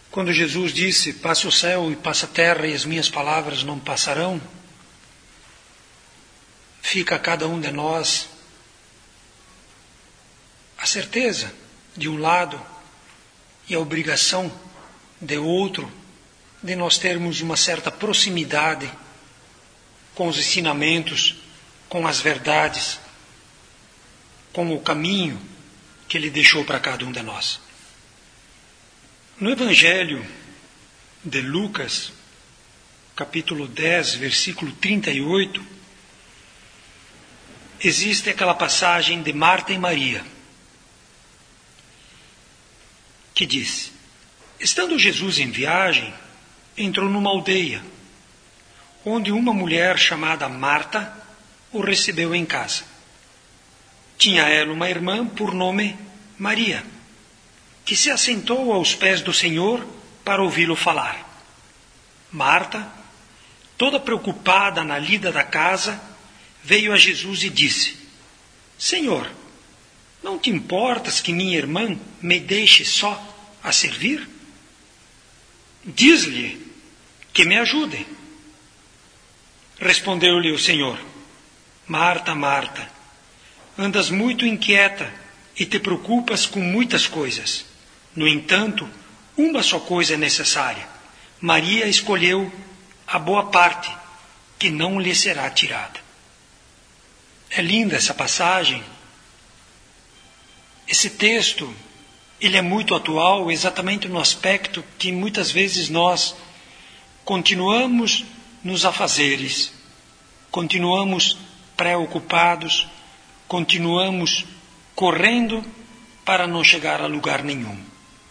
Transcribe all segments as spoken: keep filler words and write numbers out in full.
Quando Jesus disse, passa o céu e passa a terra e as minhas palavras não passarão, fica a cada um de nós a certeza de um lado e a obrigação de outro, de nós termos uma certa proximidade com os ensinamentos, com as verdades, com o caminho que Ele deixou para cada um de nós. No Evangelho de Lucas, capítulo dez, versículo trinta e oito, existe aquela passagem de Marta e Maria, que diz: estando Jesus em viagem, entrou numa aldeia, onde uma mulher chamada Marta o recebeu em casa. Tinha ela uma irmã por nome Maria, que se assentou aos pés do Senhor para ouvi-lo falar. Marta, toda preocupada na lida da casa, veio a Jesus e disse: Senhor, não te importas que minha irmã me deixe só a servir? Diz-lhe que me ajude. Respondeu-lhe o Senhor: Marta, Marta, andas muito inquieta e te preocupas com muitas coisas. No entanto, uma só coisa é necessária. Maria escolheu a boa parte, que não lhe será tirada. É linda essa passagem. Esse texto, ele é muito atual, exatamente no aspecto que muitas vezes nós continuamos nos afazeres, continuamos preocupados, continuamos correndo para não chegar a lugar nenhum.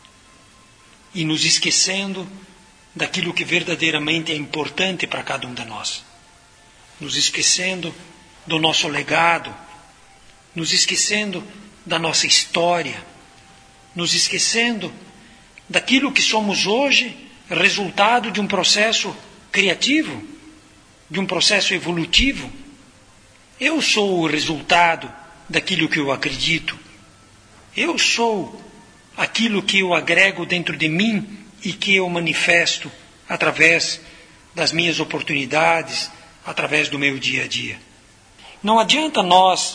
E nos esquecendo daquilo que verdadeiramente é importante para cada um de nós. Nos esquecendo do nosso legado, nos esquecendo da nossa história, nos esquecendo daquilo que somos hoje, resultado de um processo criativo, de um processo evolutivo. Eu sou o resultado daquilo que eu acredito. Eu sou aquilo que eu agrego dentro de mim e que eu manifesto através das minhas oportunidades, através do meu dia a dia. Não adianta nós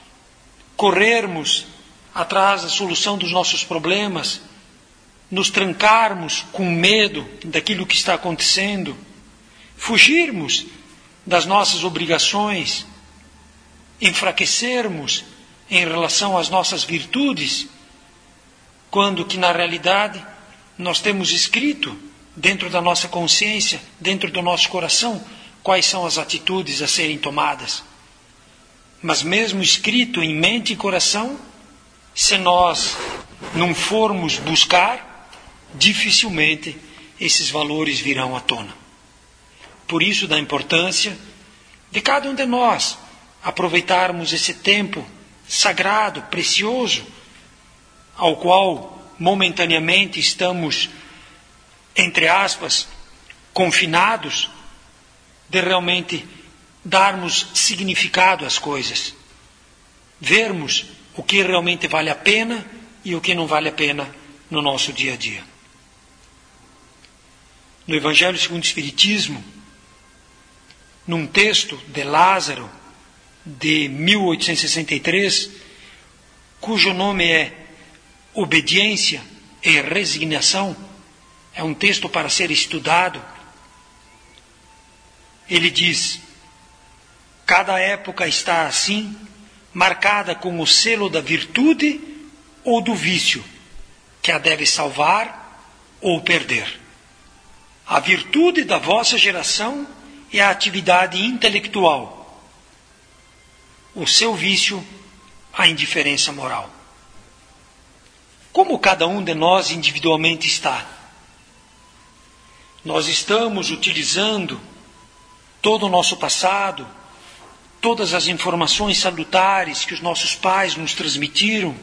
corrermos atrás da solução dos nossos problemas, nos trancarmos com medo daquilo que está acontecendo, fugirmos das nossas obrigações, enfraquecermos em relação às nossas virtudes, quando que na realidade nós temos escrito dentro da nossa consciência, dentro do nosso coração, quais são as atitudes a serem tomadas. Mas mesmo escrito em mente e coração, se nós não formos buscar, dificilmente esses valores virão à tona. Por isso da importância de cada um de nós aproveitarmos esse tempo sagrado, precioso, ao qual momentaneamente estamos, entre aspas, confinados, de realmente darmos significado às coisas, vermos o que realmente vale a pena e o que não vale a pena no nosso dia a dia. No Evangelho segundo o Espiritismo, num texto de Lázaro, de mil oitocentos e sessenta e três, cujo nome é Obediência e Resignação, é um texto para ser estudado. Ele diz: cada época está assim, marcada com o selo da virtude ou do vício, que a deve salvar ou perder. A virtude da vossa geração é a atividade intelectual. O seu vício, a indiferença moral. Como cada um de nós individualmente está? Nós estamos utilizando todo o nosso passado, todas as informações salutares que os nossos pais nos transmitiram,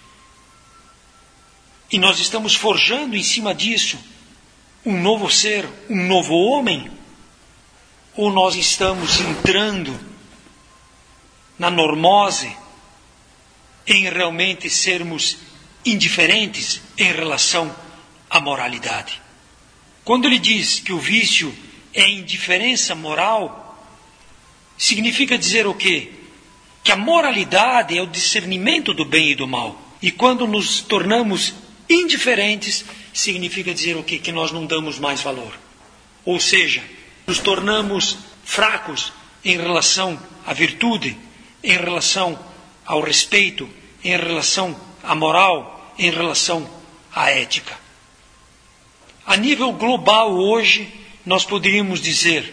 e nós estamos forjando em cima disso um novo ser, um novo homem? Ou nós estamos entrando na normose em realmente sermos indiferentes em relação à moralidade? Quando ele diz que o vício é indiferença moral, significa dizer o quê? Que a moralidade é o discernimento do bem e do mal. E quando nos tornamos indiferentes, significa dizer o quê? Que nós não damos mais valor. Ou seja, nos tornamos fracos em relação à virtude, em relação ao respeito, em relação à moral, em relação à ética. A nível global hoje, nós poderíamos dizer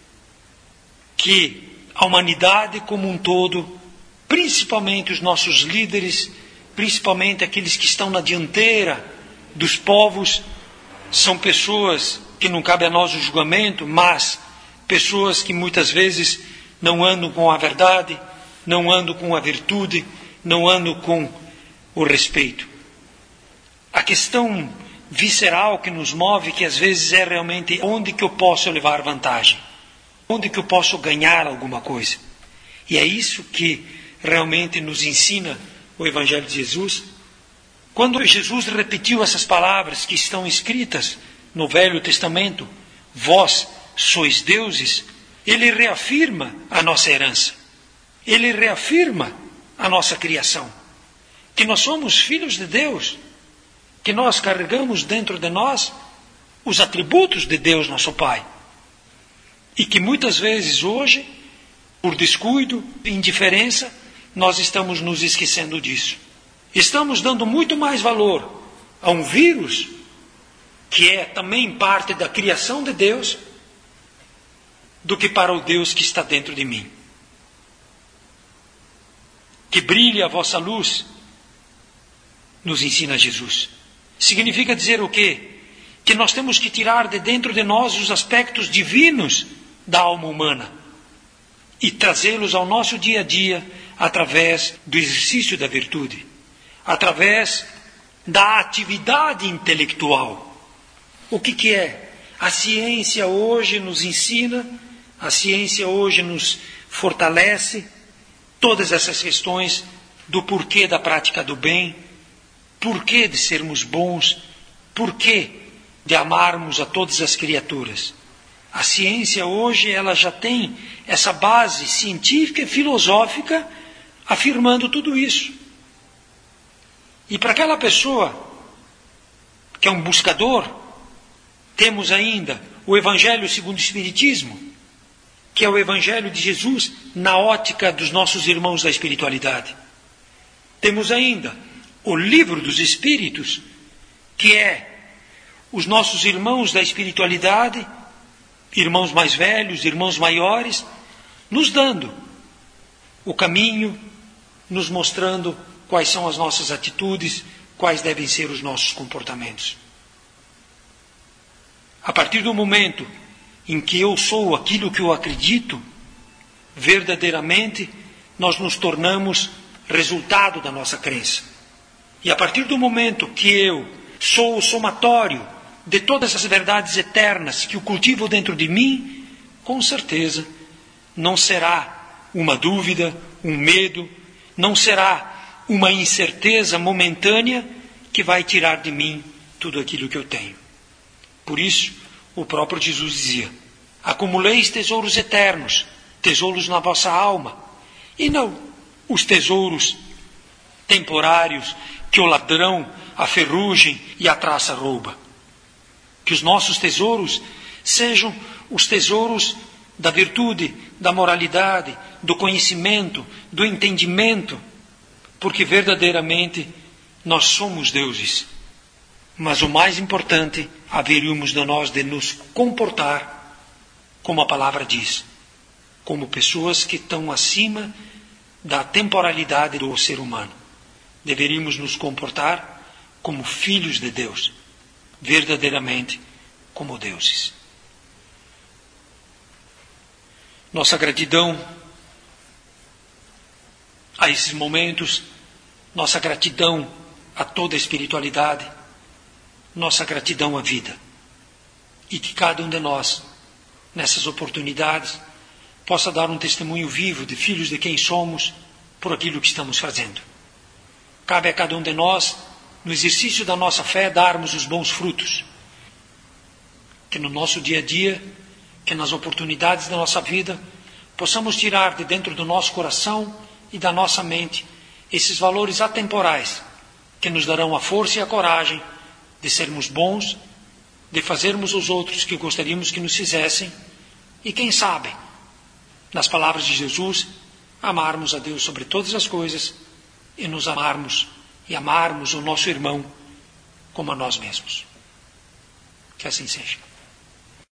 que a humanidade como um todo, principalmente os nossos líderes, principalmente aqueles que estão na dianteira dos povos, são pessoas que não cabe a nós o julgamento, mas pessoas que muitas vezes não andam com a verdade, não andam com a virtude, não andam com o respeito. A questão visceral que nos move, que às vezes é realmente onde que eu posso levar vantagem, onde que eu posso ganhar alguma coisa. E é isso que realmente nos ensina o Evangelho de Jesus. Quando Jesus repetiu essas palavras que estão escritas no Velho Testamento, vós sois deuses, ele reafirma a nossa herança, ele reafirma a nossa criação, que nós somos filhos de Deus, que nós carregamos dentro de nós os atributos de Deus, nosso Pai. E que muitas vezes hoje, por descuido, indiferença, nós estamos nos esquecendo disso. Estamos dando muito mais valor a um vírus, que é também parte da criação de Deus, do que para o Deus que está dentro de mim. Que brilhe a vossa luz, nos ensina Jesus. Significa dizer o quê? Que nós temos que tirar de dentro de nós os aspectos divinos da alma humana e trazê-los ao nosso dia a dia através do exercício da virtude, através da atividade intelectual. O que que é? A ciência hoje nos ensina, a ciência hoje nos fortalece todas essas questões do porquê da prática do bem, porquê de sermos bons, porquê de amarmos a todas as criaturas. A ciência hoje ela já tem essa base científica e filosófica afirmando tudo isso. E para aquela pessoa que é um buscador, temos ainda o Evangelho segundo o Espiritismo, que é o Evangelho de Jesus na ótica dos nossos irmãos da espiritualidade. Temos ainda o Livro dos Espíritos, que é os nossos irmãos da espiritualidade, irmãos mais velhos, irmãos maiores, nos dando o caminho, nos mostrando quais são as nossas atitudes, quais devem ser os nossos comportamentos. A partir do momento em que eu sou aquilo que eu acredito, verdadeiramente nós nos tornamos resultado da nossa crença. E a partir do momento que eu sou o somatório de todas as verdades eternas que eu cultivo dentro de mim, com certeza não será uma dúvida, um medo, não será uma incerteza momentânea que vai tirar de mim tudo aquilo que eu tenho. Por isso, o próprio Jesus dizia: acumuleis tesouros eternos, tesouros na vossa alma, e não os tesouros temporários que o ladrão, a ferrugem e a traça rouba. Que os nossos tesouros sejam os tesouros da virtude, da moralidade, do conhecimento, do entendimento, porque verdadeiramente nós somos deuses. Mas o mais importante, haveríamos de nós de nos comportar, como a palavra diz, como pessoas que estão acima da temporalidade do ser humano. Deveríamos nos comportar como filhos de Deus, verdadeiramente como deuses. Nossa gratidão a esses momentos, nossa gratidão a toda a espiritualidade, nossa gratidão à vida. E que cada um de nós, nessas oportunidades, possa dar um testemunho vivo de filhos de quem somos por aquilo que estamos fazendo. Cabe a cada um de nós, no exercício da nossa fé, darmos os bons frutos. que no nosso dia a dia, que nas oportunidades da nossa vida, possamos tirar de dentro do nosso coração e da nossa mente esses valores atemporais que nos darão a força e a coragem de sermos bons, de fazermos os outros que gostaríamos que nos fizessem e, quem sabe, nas palavras de Jesus, amarmos a Deus sobre todas as coisas e nos amarmos e amarmos o nosso irmão como a nós mesmos. Que assim seja.